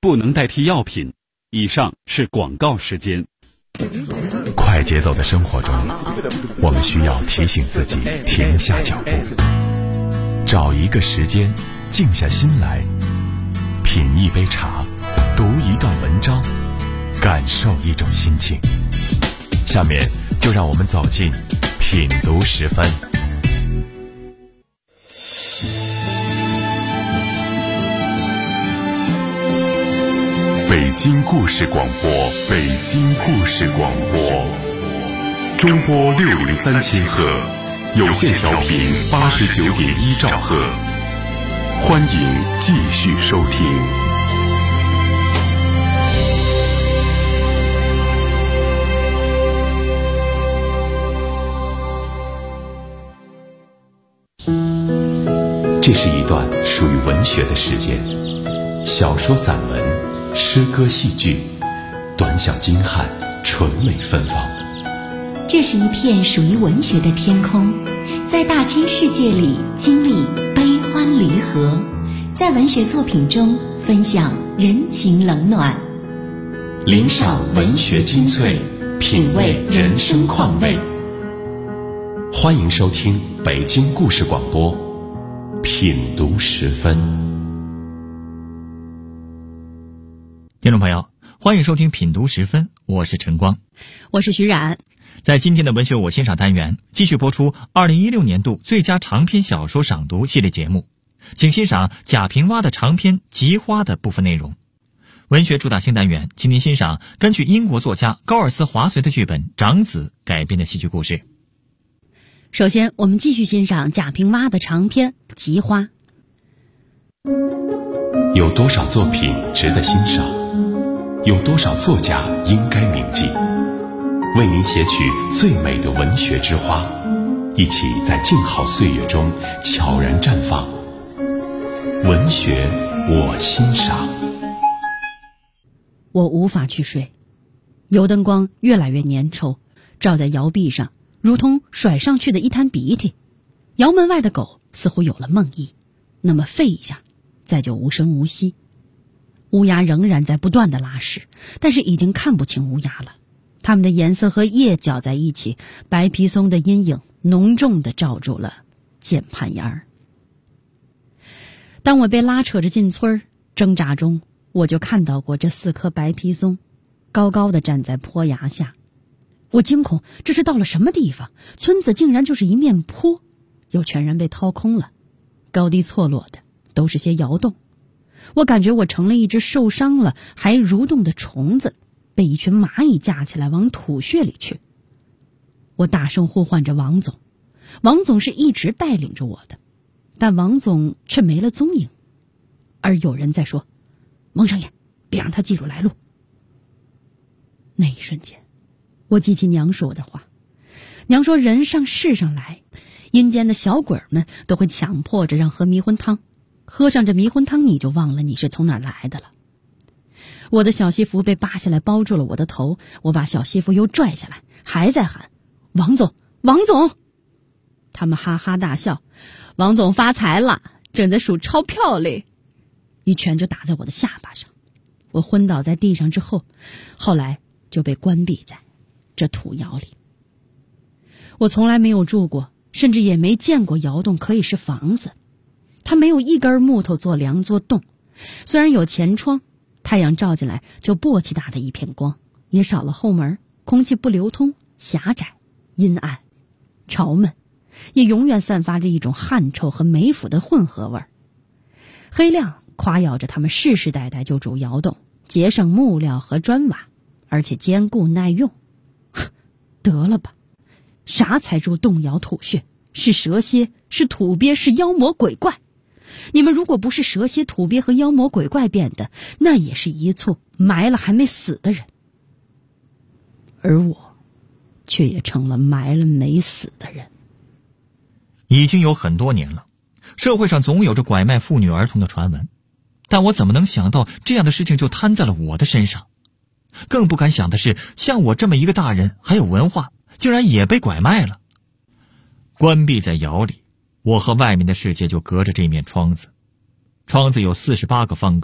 不能代替药品。以上是广告时间。 快节奏的生活中，我们需要提醒自己停下脚步，找一个时间静下心来，品一杯茶，读一段文章，感受一种心情。下面就让我们走进品读10分。北京故事广播，北京故事广播，中波603千赫，有线调频89.1兆赫，欢迎继续收听。这是一段属于文学的时间，小说、散文、诗歌、戏剧，短小精悍，纯美芬芳。 这是一片属于文学的天空，在大千世界里经历悲欢离合，在文学作品中分享人情冷暖， 领赏文学精粹，品味人生况味。欢迎收听北京故事广播，品读10分。 听众朋友，欢迎收听品读10分，我是陈光， 我是徐冉。 在今天的文学我欣赏单元，继续播出2016年度最佳长篇小说赏读系列节目，请欣赏贾平凹的长篇《菊花》的部分内容。文学主打新单元，请您欣赏根据英国作家高尔斯华绥的剧本《长子》改编的戏剧故事。 首先，我们继续欣赏贾平凹的长篇《菊花》。 有多少作品值得欣赏？有多少作家应该铭记？为您写取最美的文学之花，一起在静好岁月中悄然绽放。文学我欣赏。 我无法去睡，油灯光越来越粘稠，照在摇臂上，如同甩上去的一滩鼻涕。窑门外的狗似乎有了梦呓，那么吠一下，再就无声无息。乌鸦仍然在不断地拉屎，但是已经看不清乌鸦了。它们的颜色和叶搅在一起，白皮松的阴影浓重地罩住了键盘沿儿。当我被拉扯着进村，挣扎中我就看到过这4棵白皮松高高地站在坡崖下。我惊恐，这是到了什么地方？村子竟然就是一面坡，又全然被掏空了，高低错落的都是些窑洞。我感觉我成了一只受伤了还蠕动的虫子，被一群蚂蚁架起来往土穴里去。我大声呼唤着王总，王总是一直带领着我的，但王总却没了踪影。而有人在说，蒙上眼，别让他记住来路。那一瞬间，我记起娘说的话，娘说人上世上来，阴间的小鬼们都会强迫着让喝迷魂汤，喝上这迷魂汤你就忘了你是从哪儿来的了。我的小西服被扒下来包住了我的头，我把小西服又拽下来，还在喊王总王总。他们哈哈大笑，王总发财了，正在数钞票嘞。一拳就打在我的下巴上，我昏倒在地上之后，后来就被关闭在这土窑里。我从来没有住过，甚至也没见过窑洞可以是房子。它没有一根木头做梁做洞，虽然有前窗，太阳照进来就簸箕大的一片光，也少了后门，空气不流通，狭窄阴暗潮闷，也永远散发着一种汗臭和霉腐的混合味儿。黑亮夸耀着他们世世代代就住窑洞，节省木料和砖瓦，而且坚固耐用。得了吧，啥才住洞窑土穴？是蛇蝎，是土鳖，是妖魔鬼怪。你们如果不是蛇蝎、土鳖和妖魔鬼怪变的，那也是一簇埋了还没死的人。而我却也成了埋了没死的人。 已经有很多年了，社会上总有着拐卖妇女儿童的传闻，但我怎么能想到这样的事情就摊在了我的身上？更不敢想的是，像我这么一个大人还有文化，竟然也被拐卖了。关闭在窑里，我和外面的世界就隔着这面窗子。窗子有48个方格，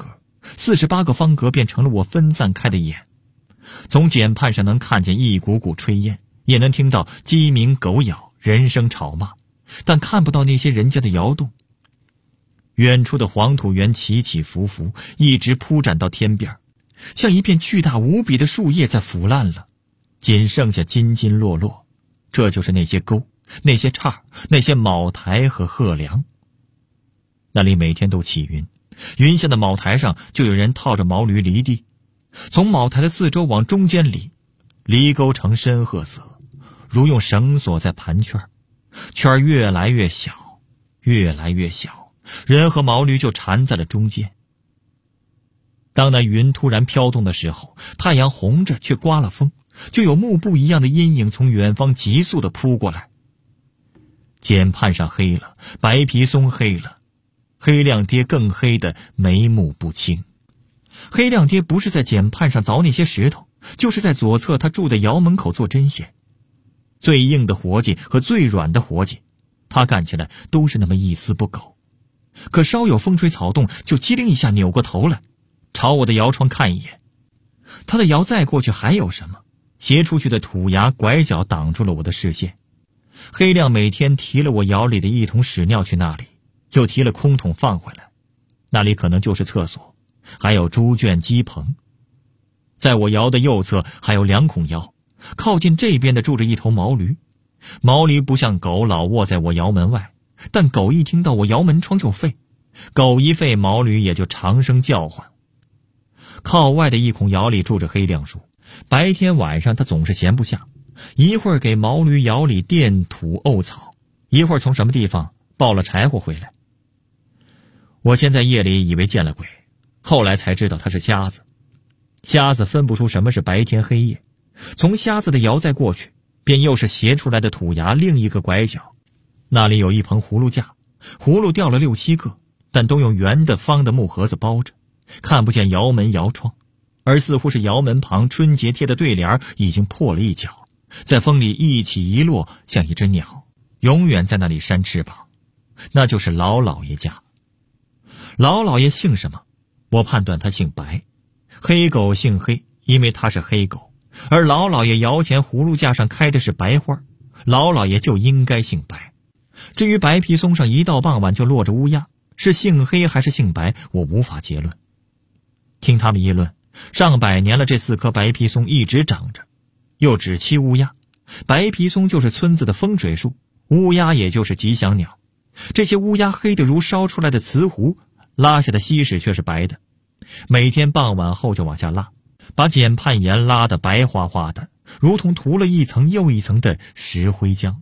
48个方格变成了我分散开的眼。从简畔上能看见一股股炊烟，也能听到鸡鸣狗咬，人声吵骂，但看不到那些人家的窑洞。远处的黄土原起起伏伏，一直铺展到天边，像一片巨大无比的树叶在腐烂了，仅剩下津津落落。这就是那些沟，那些岔，那些茅台和鹤梁。那里每天都起云，云下的茅台上就有人套着毛驴犁地，从茅台的四周往中间犁，犁沟呈深褐色，如用绳索在盘圈，圈越来越小，越来越小，人和毛驴就缠在了中间。当那云突然飘动的时候，太阳红着却刮了风，就有幕布一样的阴影从远方急速地扑过来。简畔上黑了，白皮松黑了，黑亮爹更黑得眉目不清。黑亮爹不是在简畔上凿那些石头，就是在左侧他住的窑门口做针线。最硬的活计和最软的活计，他干起来都是那么一丝不苟。可稍有风吹草动，就机灵一下扭过头来，朝我的窑窗看一眼。他的窑再过去还有什么？斜出去的土崖拐角挡住了我的视线。黑亮每天提了我窑里的一桶屎尿去那里，又提了空桶放回来，那里可能就是厕所，还有猪圈鸡棚。在我窑的右侧还有2孔窑，靠近这边的住着一头毛驴。毛驴不像狗老卧在我窑门外，但狗一听到我窑门窗就吠，狗一吠，毛驴也就长声叫唤。靠外的一孔窑里住着黑亮叔，白天晚上他总是闲不下，一会儿给毛驴窑里垫土沤草，一会儿从什么地方抱了柴火回来。我先在夜里以为见了鬼，后来才知道他是瞎子。瞎子分不出什么是白天黑夜，从瞎子的窑再过去，便又是斜出来的土崖另一个拐角，那里有一棚葫芦架，葫芦掉了6、7个，但都用圆的方的木盒子包着，看不见窑门窑窗，而似乎是窑门旁春节贴的对联已经破了一角，在风里一起一落，像一只鸟，永远在那里扇翅膀。那就是老老爷家。老老爷姓什么？我判断他姓白。黑狗姓黑，因为他是黑狗，而老老爷窑前葫芦架上开的是白花，老老爷就应该姓白。至于白皮松上一到傍晚就落着乌鸦，是姓黑还是姓白，我无法结论。听他们议论，上百年了，这4棵白皮松一直长着，又只栖乌鸦。白皮松就是村子的风水树，乌鸦也就是吉祥鸟。这些乌鸦黑得如烧出来的瓷壶，拉下的稀屎却是白的。每天傍晚后就往下拉，把碱畔岩拉得白花花的，如同涂了一层又一层的石灰浆。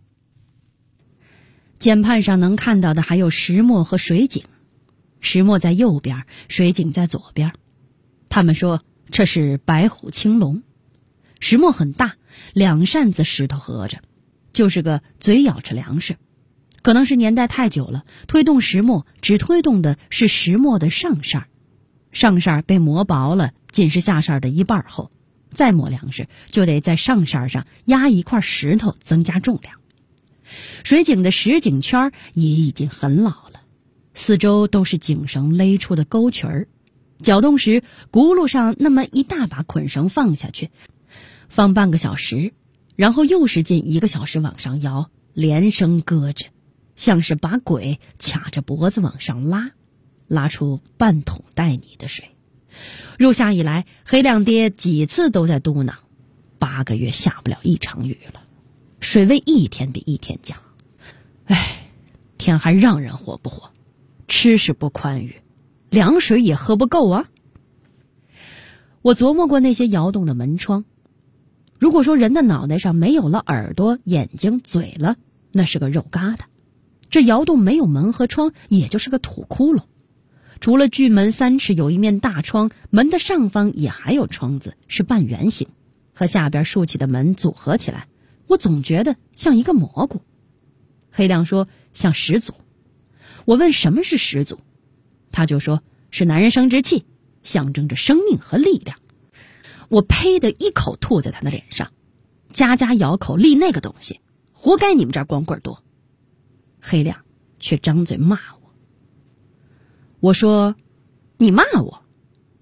碱畔上能看到的还有石磨和水井，石磨在右边，水井在左边。他们说这是白虎青龙。石磨很大，2扇子石头合着，就是个嘴咬着粮食。可能是年代太久了，推动石磨只推动的是石磨的上扇，上扇被磨薄了，仅是下扇的1半厚，再磨粮食就得在上扇上压一块石头增加重量。水井的石井圈也已经很老了，四周都是井绳勒出的沟渠儿，搅动时轱辘上那么一大把捆绳放下去，放半个小时，然后又是近1个小时往上摇，连声咯吱，像是把鬼卡着脖子往上拉，拉出半桶带泥的水。入夏以来，黑亮爹几次都在嘟囔，8个月下不了1场雨了，水位一天比一天降。哎，天还让人活不活？吃是不宽裕，凉水也喝不够啊。我琢磨过那些窑洞的门窗，如果说人的脑袋上没有了耳朵、眼睛、嘴了，那是个肉疙瘩。这窑洞没有门和窗，也就是个土窟窿。除了巨门3尺有一面大窗，门的上方也还有窗子，是半圆形，和下边竖起的门组合起来，我总觉得像一个蘑菇。黑亮说像始祖。我问什么是始祖，他就说是男人生殖器，象征着生命和力量。我呸的一口吐在他的脸上，家家咬口立那个东西，活该你们这儿光棍多。黑亮却张嘴骂我。我说你骂我？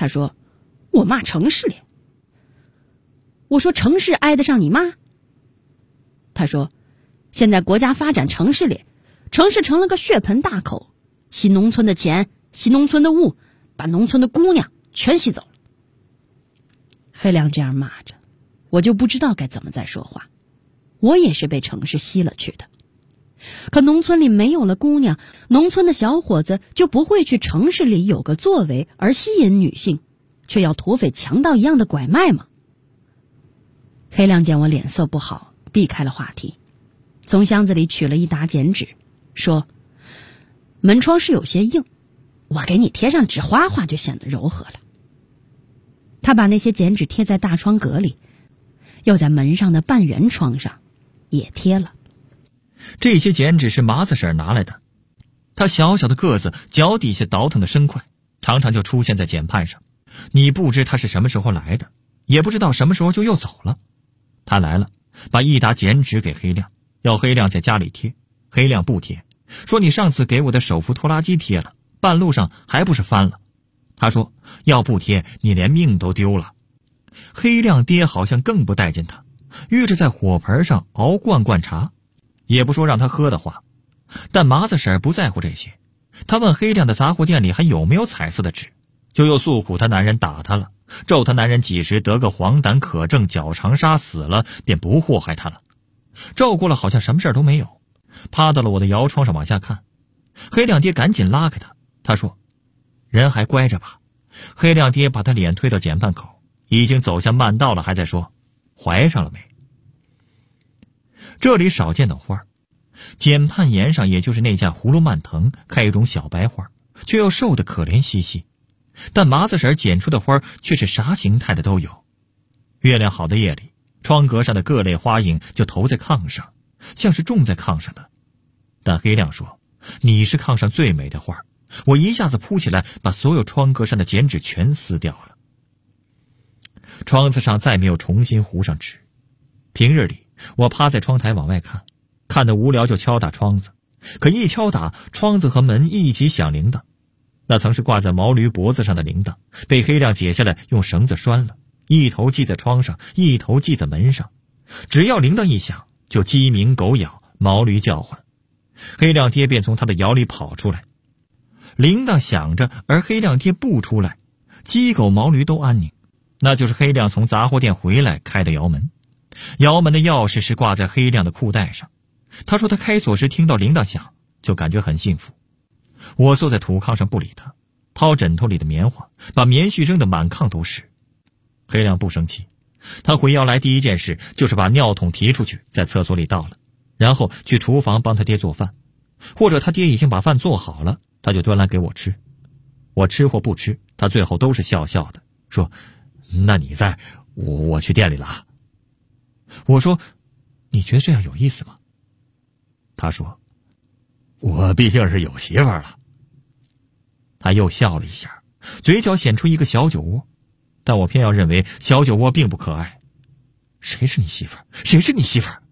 他说：“我骂城市里。”我说：“城市挨得上你骂？”他说：“现在国家发展城市里，城市成了个血盆大口，吸农村的钱，吸农村的物，把农村的姑娘全吸走了。”黑亮这样骂着，我就不知道该怎么再说话。我也是被城市吸了去的。可农村里没有了姑娘，农村的小伙子就不会去城市里有个作为而吸引女性，却要土匪强盗一样的拐卖吗？黑亮见我脸色不好，避开了话题，从箱子里取了一沓剪纸，说：“门窗是有些硬，我给你贴上纸花花就显得柔和了。”他把那些剪纸贴在大窗格里，又在门上的半圆窗上也贴了。 这些剪纸是麻子婶拿来的，她小小的个子，脚底下倒腾的生快，常常就出现在剪判上。你不知她是什么时候来的，也不知道什么时候就又走了。她来了，把一沓剪纸给黑亮，要黑亮在家里贴。黑亮不贴，说你上次给我的手扶拖拉机贴了，半路上还不是翻了。他说要不贴你连命都丢了。黑亮爹好像更不待见他，遇着在火盆上熬罐罐茶，也不说让他喝的话。但麻子婶不在乎这些，他问黑亮的杂货店里还有没有彩色的纸，就又诉苦他男人打他了，咒他男人几时得个黄疸可症脚长沙死了，便不祸害他了。咒过了好像什么事都没有，趴到了我的摇窗上往下看。黑亮爹赶紧拉开他，他说人还乖着吧。黑亮爹把他脸推到检判口，已经走向慢道了，还在说怀上了没。这里少见的花，检判檐上也就是那架葫芦蔓藤开一种小白花，却又瘦得可怜兮兮。但麻子婶剪出的花却是啥形态的都有。月亮好的夜里，窗格上的各类花影就投在炕上，像是种在炕上的。但黑亮说你是炕上最美的花，我一下子扑起来，把所有窗格上的剪纸全撕掉了。窗子上再没有重新糊上纸。平日里我趴在窗台往外看，看得无聊就敲打窗子，可一敲打，窗子和门一起响铃铛。那曾是挂在毛驴脖子上的铃铛，被黑亮解下来用绳子拴了，一头系在窗上，一头系在门上。只要铃铛一响，就鸡鸣狗咬，毛驴叫唤。黑亮爹便从他的窑里跑出来。铃铛响着，而黑亮爹不出来，鸡狗毛驴都安宁，那就是黑亮从杂货店回来开的窑门。窑门的钥匙是挂在黑亮的裤带上。他说他开锁时听到铃铛响，就感觉很幸福。我坐在土炕上不理他，掏枕头里的棉花，把棉絮扔得满炕都是。黑亮不生气，他回窑来第一件事就是把尿桶提出去，在厕所里倒了，然后去厨房帮他爹做饭，或者他爹已经把饭做好了，他就端来给我吃。我吃或不吃，他最后都是笑笑的，说那你在，我去店里了。我说你觉得这样有意思吗？他说我毕竟是有媳妇儿了。他又笑了一下，嘴角显出一个小酒窝，但我偏要认为小酒窝并不可爱。谁是你媳妇儿？谁是你媳妇儿？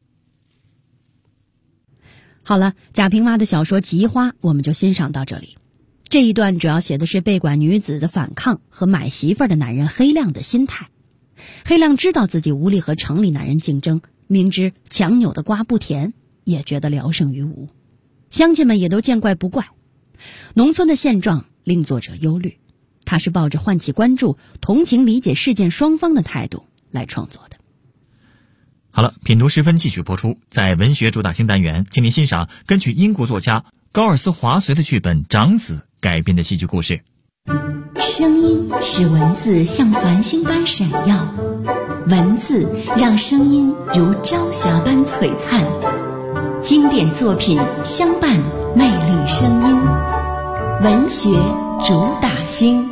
好了，贾平凹的小说《菊花》我们就欣赏到这里。这一段主要写的是被拐女子的反抗和买媳妇儿的男人黑亮的心态。黑亮知道自己无力和城里男人竞争，明知强扭的瓜不甜，也觉得聊胜于无。乡亲们也都见怪不怪。农村的现状令作者忧虑，他是抱着唤起关注、同情理解事件双方的态度来创作的。 好了，品读时分继续播出。在文学主打新单元，请您欣赏根据英国作家高尔斯华绥的剧本《长子》改编的戏剧故事。 声音使文字像繁星般闪耀，文字让声音如朝霞般璀璨。经典作品相伴魅力声音，文学主打星。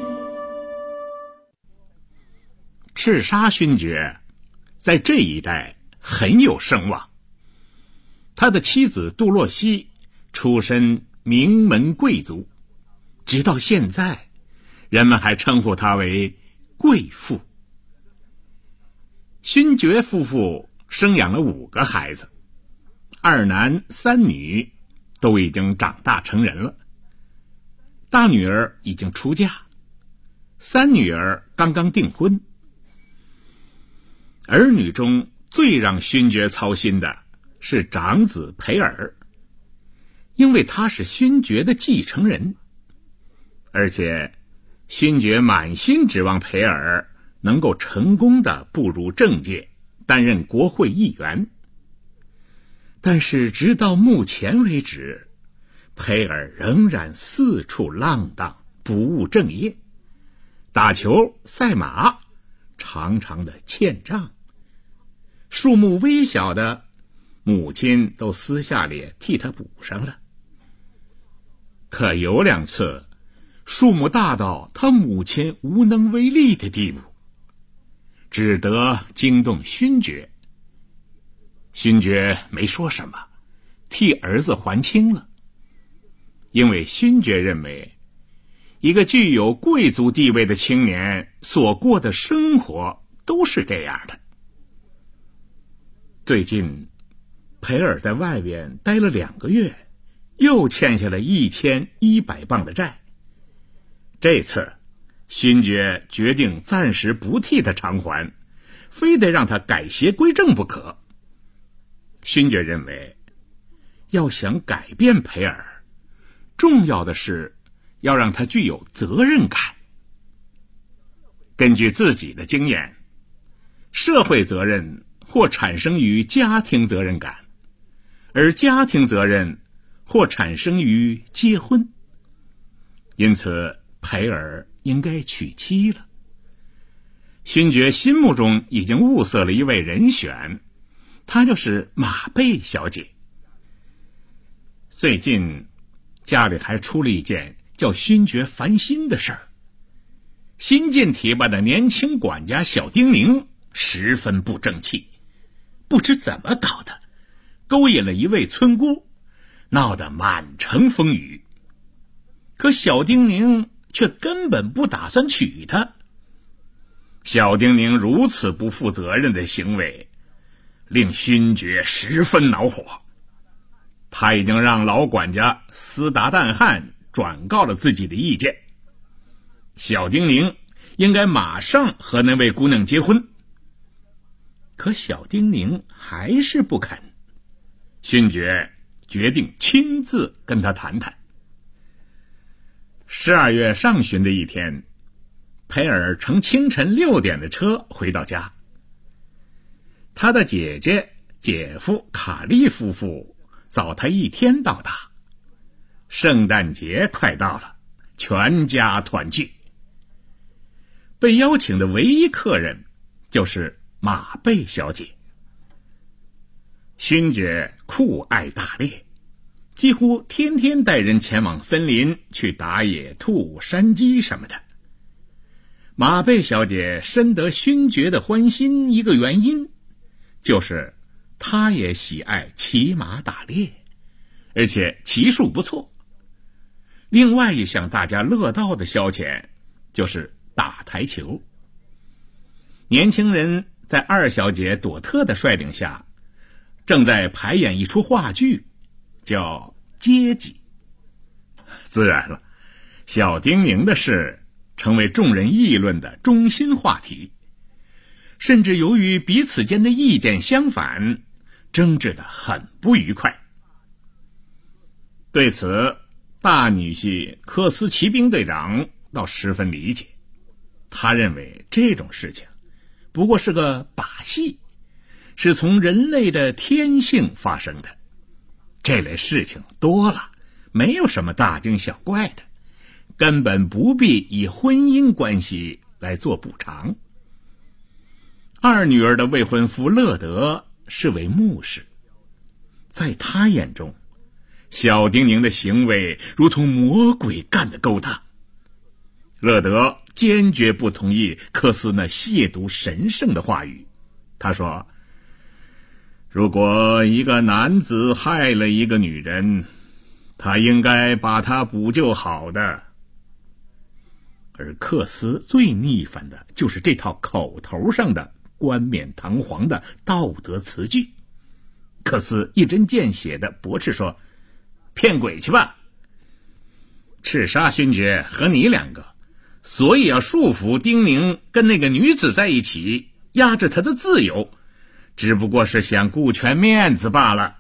赤沙勋爵在这一带很有声望。他的妻子杜洛西出身名门贵族，直到现在人们还称呼她为贵妇。勋爵夫妇生养了5个孩子，2男3女，都已经长大成人了。大女儿已经出嫁 3女儿刚刚订婚。儿女中最让勋爵操心的是长子培尔，因为他是勋爵的继承人，而且勋爵满心指望培尔能够成功地步入政界，担任国会议员。但是直到目前为止，培尔仍然四处浪荡，不务正业，打球、赛马，常常的欠账。数目微小的，母亲都私下里替他补上了。可有2次，数目大到他母亲无能为力的地步，只得惊动勋爵。勋爵没说什么，替儿子还清了。因为勋爵认为，一个具有贵族地位的青年所过的生活都是这样的。最近，培尔在外边待了2个月，又欠下了1100磅的债。这次，勋爵决定暂时不替他偿还，非得让他改邪归正不可。勋爵认为，要想改变培尔，重要的是要让他具有责任感。根据自己的经验，社会责任或产生于家庭责任感，而家庭责任或产生于结婚。因此，培尔应该娶妻了。勋爵心目中已经物色了一位人选，她就是马贝小姐。最近家里还出了一件叫勋爵烦心的事儿。新晋提拔的年轻管家小丁宁十分不争气，不知怎么搞的，勾引了一位村姑，闹得满城风雨。可小丁宁却根本不打算娶她。小丁宁如此不负责任的行为，令勋爵十分恼火。他已经让老管家斯达旦汉转告了自己的意见，小丁宁应该马上和那位姑娘结婚。可小丁宁还是不肯，勋爵决定亲自跟他谈谈。12月上旬的一天，培尔乘清晨6点的车回到家。他的姐姐、姐夫卡利夫妇早他1天到达。圣诞节快到了，全家团聚。被邀请的唯一客人就是马贝小姐。勋爵酷爱打猎，几乎天天带人前往森林去打野兔、山鸡什么的。马贝小姐深得勋爵的欢心，一个原因就是她也喜爱骑马打猎，而且骑术不错。另外一项大家乐道的消遣就是打台球。年轻人在2小姐朵特的率领下，正在排演一出话剧，叫《阶级》。自然了，小丁宁的事成为众人议论的中心话题，甚至由于彼此间的意见相反，争执得很不愉快。对此，大女婿科斯骑兵队长倒十分理解，他认为这种事情不过是个把戏，是从人类的天性发生的。这类事情多了，没有什么大惊小怪的，根本不必以婚姻关系来做补偿。2女儿的未婚夫乐德是位牧师，在他眼中，小丁宁的行为如同魔鬼干的勾当。乐德坚决不同意科斯那亵渎神圣的话语。他说，如果一个男子害了一个女人，他应该把她补救好的。而克斯最逆反的就是这套口头上的冠冕堂皇的道德词句。克斯一针见血地驳斥说，骗鬼去吧！赤沙勋爵和你2个所以要束缚丁宁跟那个女子在一起，压制她的自由，只不过是想顾全面子罢了。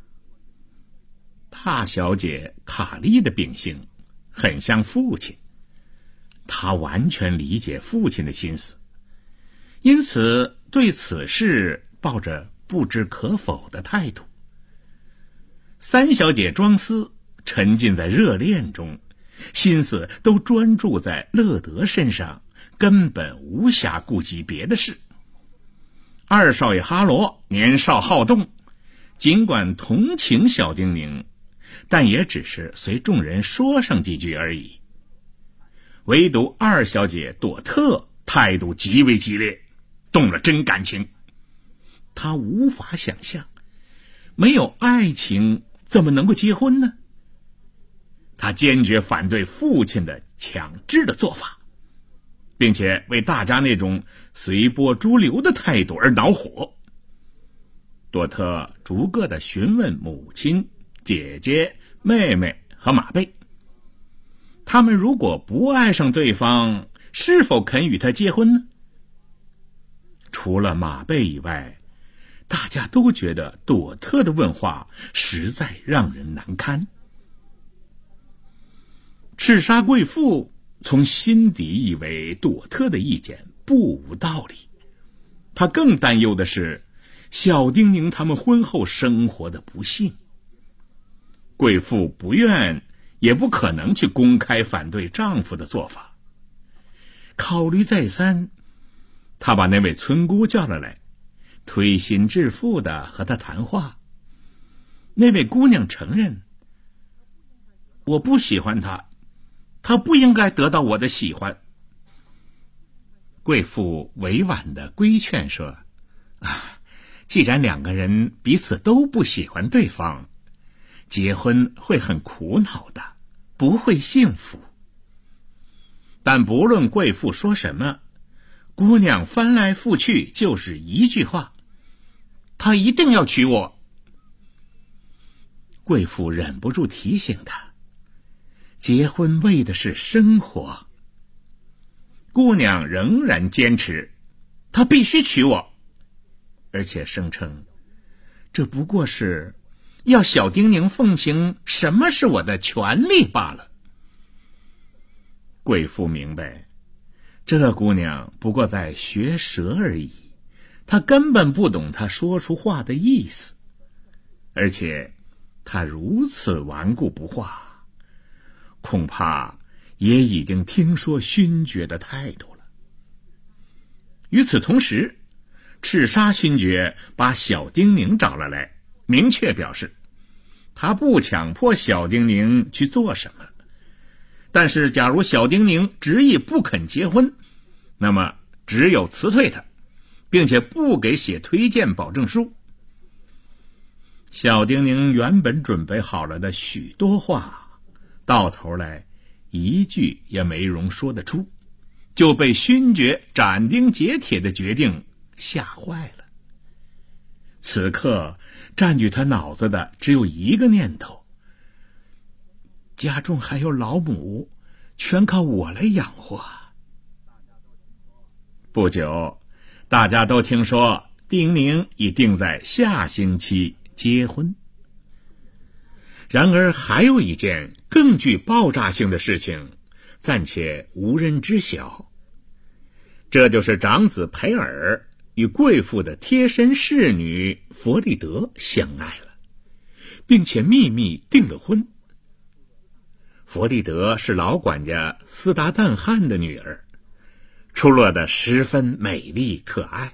大小姐卡莉的秉性很像父亲，她完全理解父亲的心思，因此对此事抱着不知可否的态度。三小姐庄思沉浸在热恋中，心思都专注在乐德身上，根本无暇顾及别的事。二少爷哈罗年少好动，尽管同情小丁宁，但也只是随众人说上几句而已。唯独二小姐朵特态度极为激烈，动了真感情。她无法想象，没有爱情怎么能够结婚呢？她坚决反对父亲的强制的做法，并且为大家那种随波逐流的态度而恼火。朵特逐个地询问母亲、姐姐、妹妹和马贝，他们如果不爱上对方，是否肯与他结婚呢？除了马贝以外，大家都觉得朵特的问话实在让人难堪。赤沙贵妇从心底以为朵特的意见不无道理，她更担忧的是小丁宁他们婚后生活的不幸。贵妇不愿也不可能去公开反对丈夫的做法。考虑再三，她把那位村姑叫了来，推心置腹地和她谈话。那位姑娘承认，我不喜欢他，他不应该得到我的喜欢。贵妇委婉地规劝说，既然两个人彼此都不喜欢对方，结婚会很苦恼的，不会幸福。但不论贵妇说什么，姑娘翻来覆去就是一句话，他一定要娶我。贵妇忍不住提醒他，结婚为的是生活。姑娘仍然坚持，他必须娶我，而且声称这不过是要小丁宁奉行什么是我的权利罢了。贵妇明白，这姑娘不过在学舌而已，她根本不懂她说出话的意思，而且她如此顽固不化，恐怕也已经听说勋爵的态度了。与此同时，赤沙勋爵把小丁宁找了来，明确表示他不强迫小丁宁去做什么，但是假如小丁宁执意不肯结婚，那么只有辞退他，并且不给写推荐保证书。小丁宁原本准备好了的许多话，到头来一句也没容说得出，就被勋爵斩钉截铁的决定吓坏了。此刻占据他脑子的只有一个念头，家中还有老母，全靠我来养活。不久，大家都听说丁宁已定在下星期结婚。然而还有一件更具爆炸性的事情，暂且无人知晓，这就是长子培尔与贵妇的贴身侍女弗利德相爱了，并且秘密订了婚。弗利德是老管家斯达旦汉的女儿，出落得十分美丽可爱。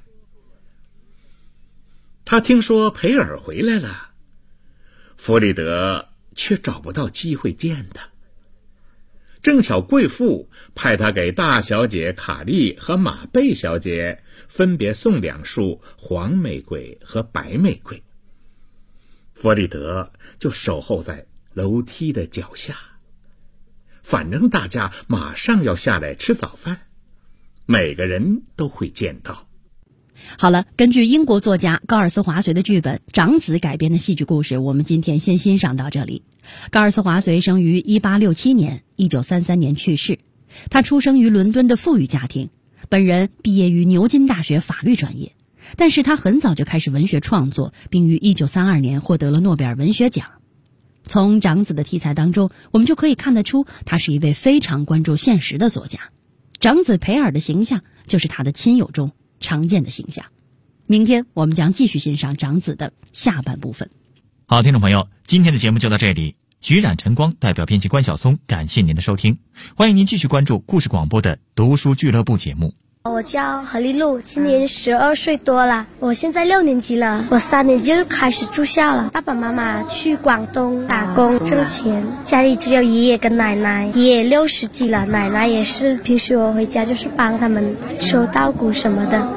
他听说培尔回来了，弗利德却找不到机会见他。正巧贵妇派他给大小姐卡莉和马贝小姐分别送2束黄玫瑰和白玫瑰，弗利德就守候在楼梯的脚下，反正大家马上要下来吃早饭，每个人都会见到。 好了，根据英国作家高尔斯华绥的剧本《长子》改编的戏剧故事，我们今天先欣赏到这里。高尔斯华绥生于1867年，1933年去世。 他出生于伦敦的富裕家庭，本人毕业于牛津大学法律专业，但是他很早就开始文学创作，并于1932年获得了诺贝尔文学奖。从长子的题材当中，我们就可以看得出他是一位非常关注现实的作家。长子培尔的形象就是他的亲友中常见的形象。明天我们将继续欣赏长子的下半部分。 好，听众朋友，今天的节目就到这里。徐冉、晨光代表编辑关晓松，感谢您的收听。欢迎您继续关注故事广播的读书俱乐部节目。 我叫何丽露，今年12岁多了，我现在6年级了。我3年级就开始住校了。爸爸妈妈去广东打工挣钱，家里只有爷爷跟奶奶。爷爷60几了，奶奶也是。平时我回家就是帮他们收稻谷什么的。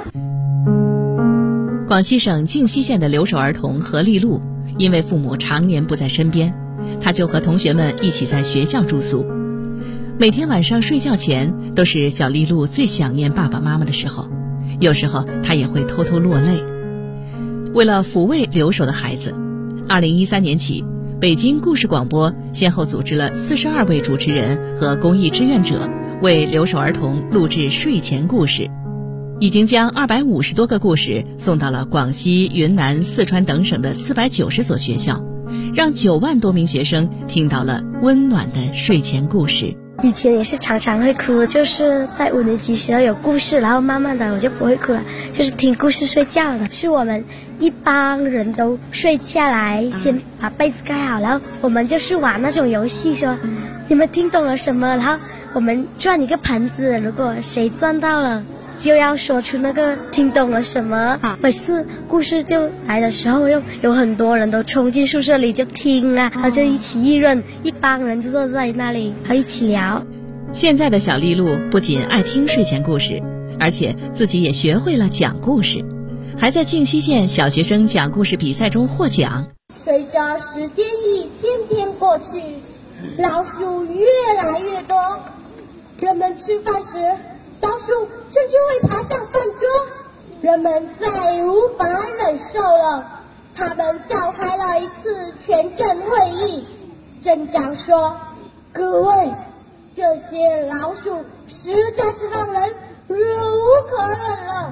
广西省靖西县的留守儿童何丽露，因为父母常年不在身边，他就和同学们一起在学校住宿。每天晚上睡觉前，都是小丽露最想念爸爸妈妈的时候，有时候她也会偷偷落泪。为了抚慰留守的孩子，2013年起，北京故事广播先后组织了42位主持人和公益志愿者，为留守儿童录制睡前故事，已经将250多个故事送到了广西、云南、四川等省的490所学校，让9万多名学生听到了温暖的睡前故事。 以前也是常常会哭，就是在5年级时候有故事，然后慢慢的我就不会哭了，就是听故事睡觉的。是我们一帮人都睡下来，先把被子盖好，然后我们就是玩那种游戏，说你们听懂了什么，然后我们转一个盘子，如果谁转到了就要说出那个听懂了什么。每次故事就来的时候，又有很多人都冲进宿舍里就听啊，然后就一起议论，一帮人就坐在那里还一起聊。 现在的小丽露不仅爱听睡前故事，而且自己也学会了讲故事，还在靖西县小学生讲故事比赛中获奖。 随着时间一天天过去，老鼠越来越多，人们吃饭时老鼠甚至会爬上饭桌，人们再无法忍受了，他们召开了一次全镇会议。镇长说：“各位，这些老鼠实在是让人忍无可忍了。”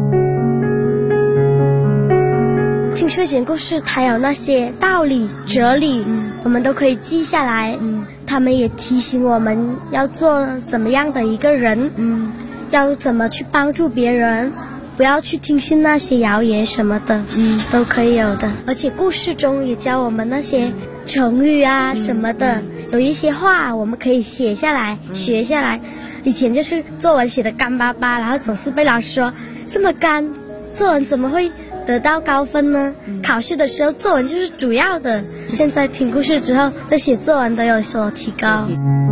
听睡前故事，它有那些道理、哲理，我们都可以记下来。他们也提醒我们要做怎么样的一个人，要怎么去帮助别人，不要去听信那些谣言什么的，都可以有的。而且故事中也教我们那些成语啊什么的，有一些话我们可以写下来、学下来。以前就是作文写的干巴巴，然后总是被老师说这么干，作文怎么会得到高分呢？考试的时候作文就是主要的。现在听故事之后，那写作文都有所提高。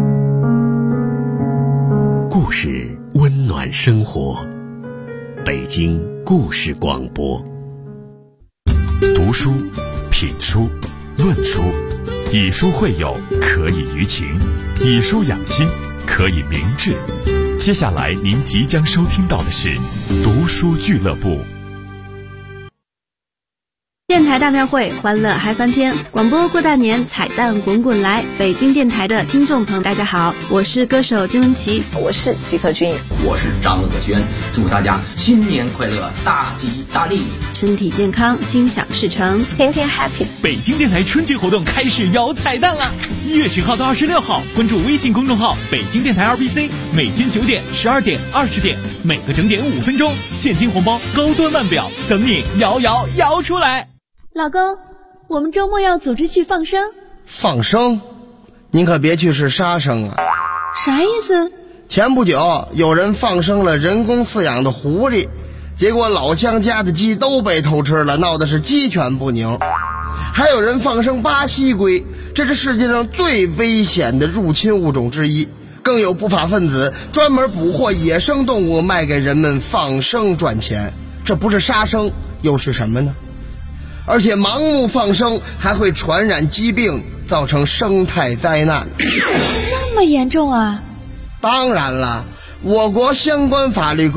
故事温暖生活，北京故事广播。 读书、品书、论书，以书会友，可以娱情；以书养心，可以明志。接下来您即将收听到的是读书俱乐部。 电台大庙会，欢乐嗨翻天！广播过大年，彩蛋滚滚来！北京电台的听众朋友，大家好，我是歌手金玟岐， 我是吉克隽， 我是张乐轩，祝大家新年快乐，大吉大利， 身体健康，心想事成， 天天 happy！ 北京电台春节活动开始有彩蛋了！1月10号到26号，关注微信公众号北京电台 RBC， 每天9点、12点、20点，每个整点5分钟，现金红包高端腕表等你摇出来！ 老公，我们周末要组织去放生。 放生？您可别去是杀生啊！ 啥意思？ 前不久有人放生了人工饲养的狐狸，结果老乡家的鸡都被偷吃了，闹的是鸡犬不宁。还有人放生巴西龟，这是世界上最危险的入侵物种之一。更有不法分子专门捕获野生动物卖给人们放生赚钱，这不是杀生又是什么呢？而且盲目放生还会传染疾病，造成生态灾难。 这么严重啊？ 当然了，我国相关法律规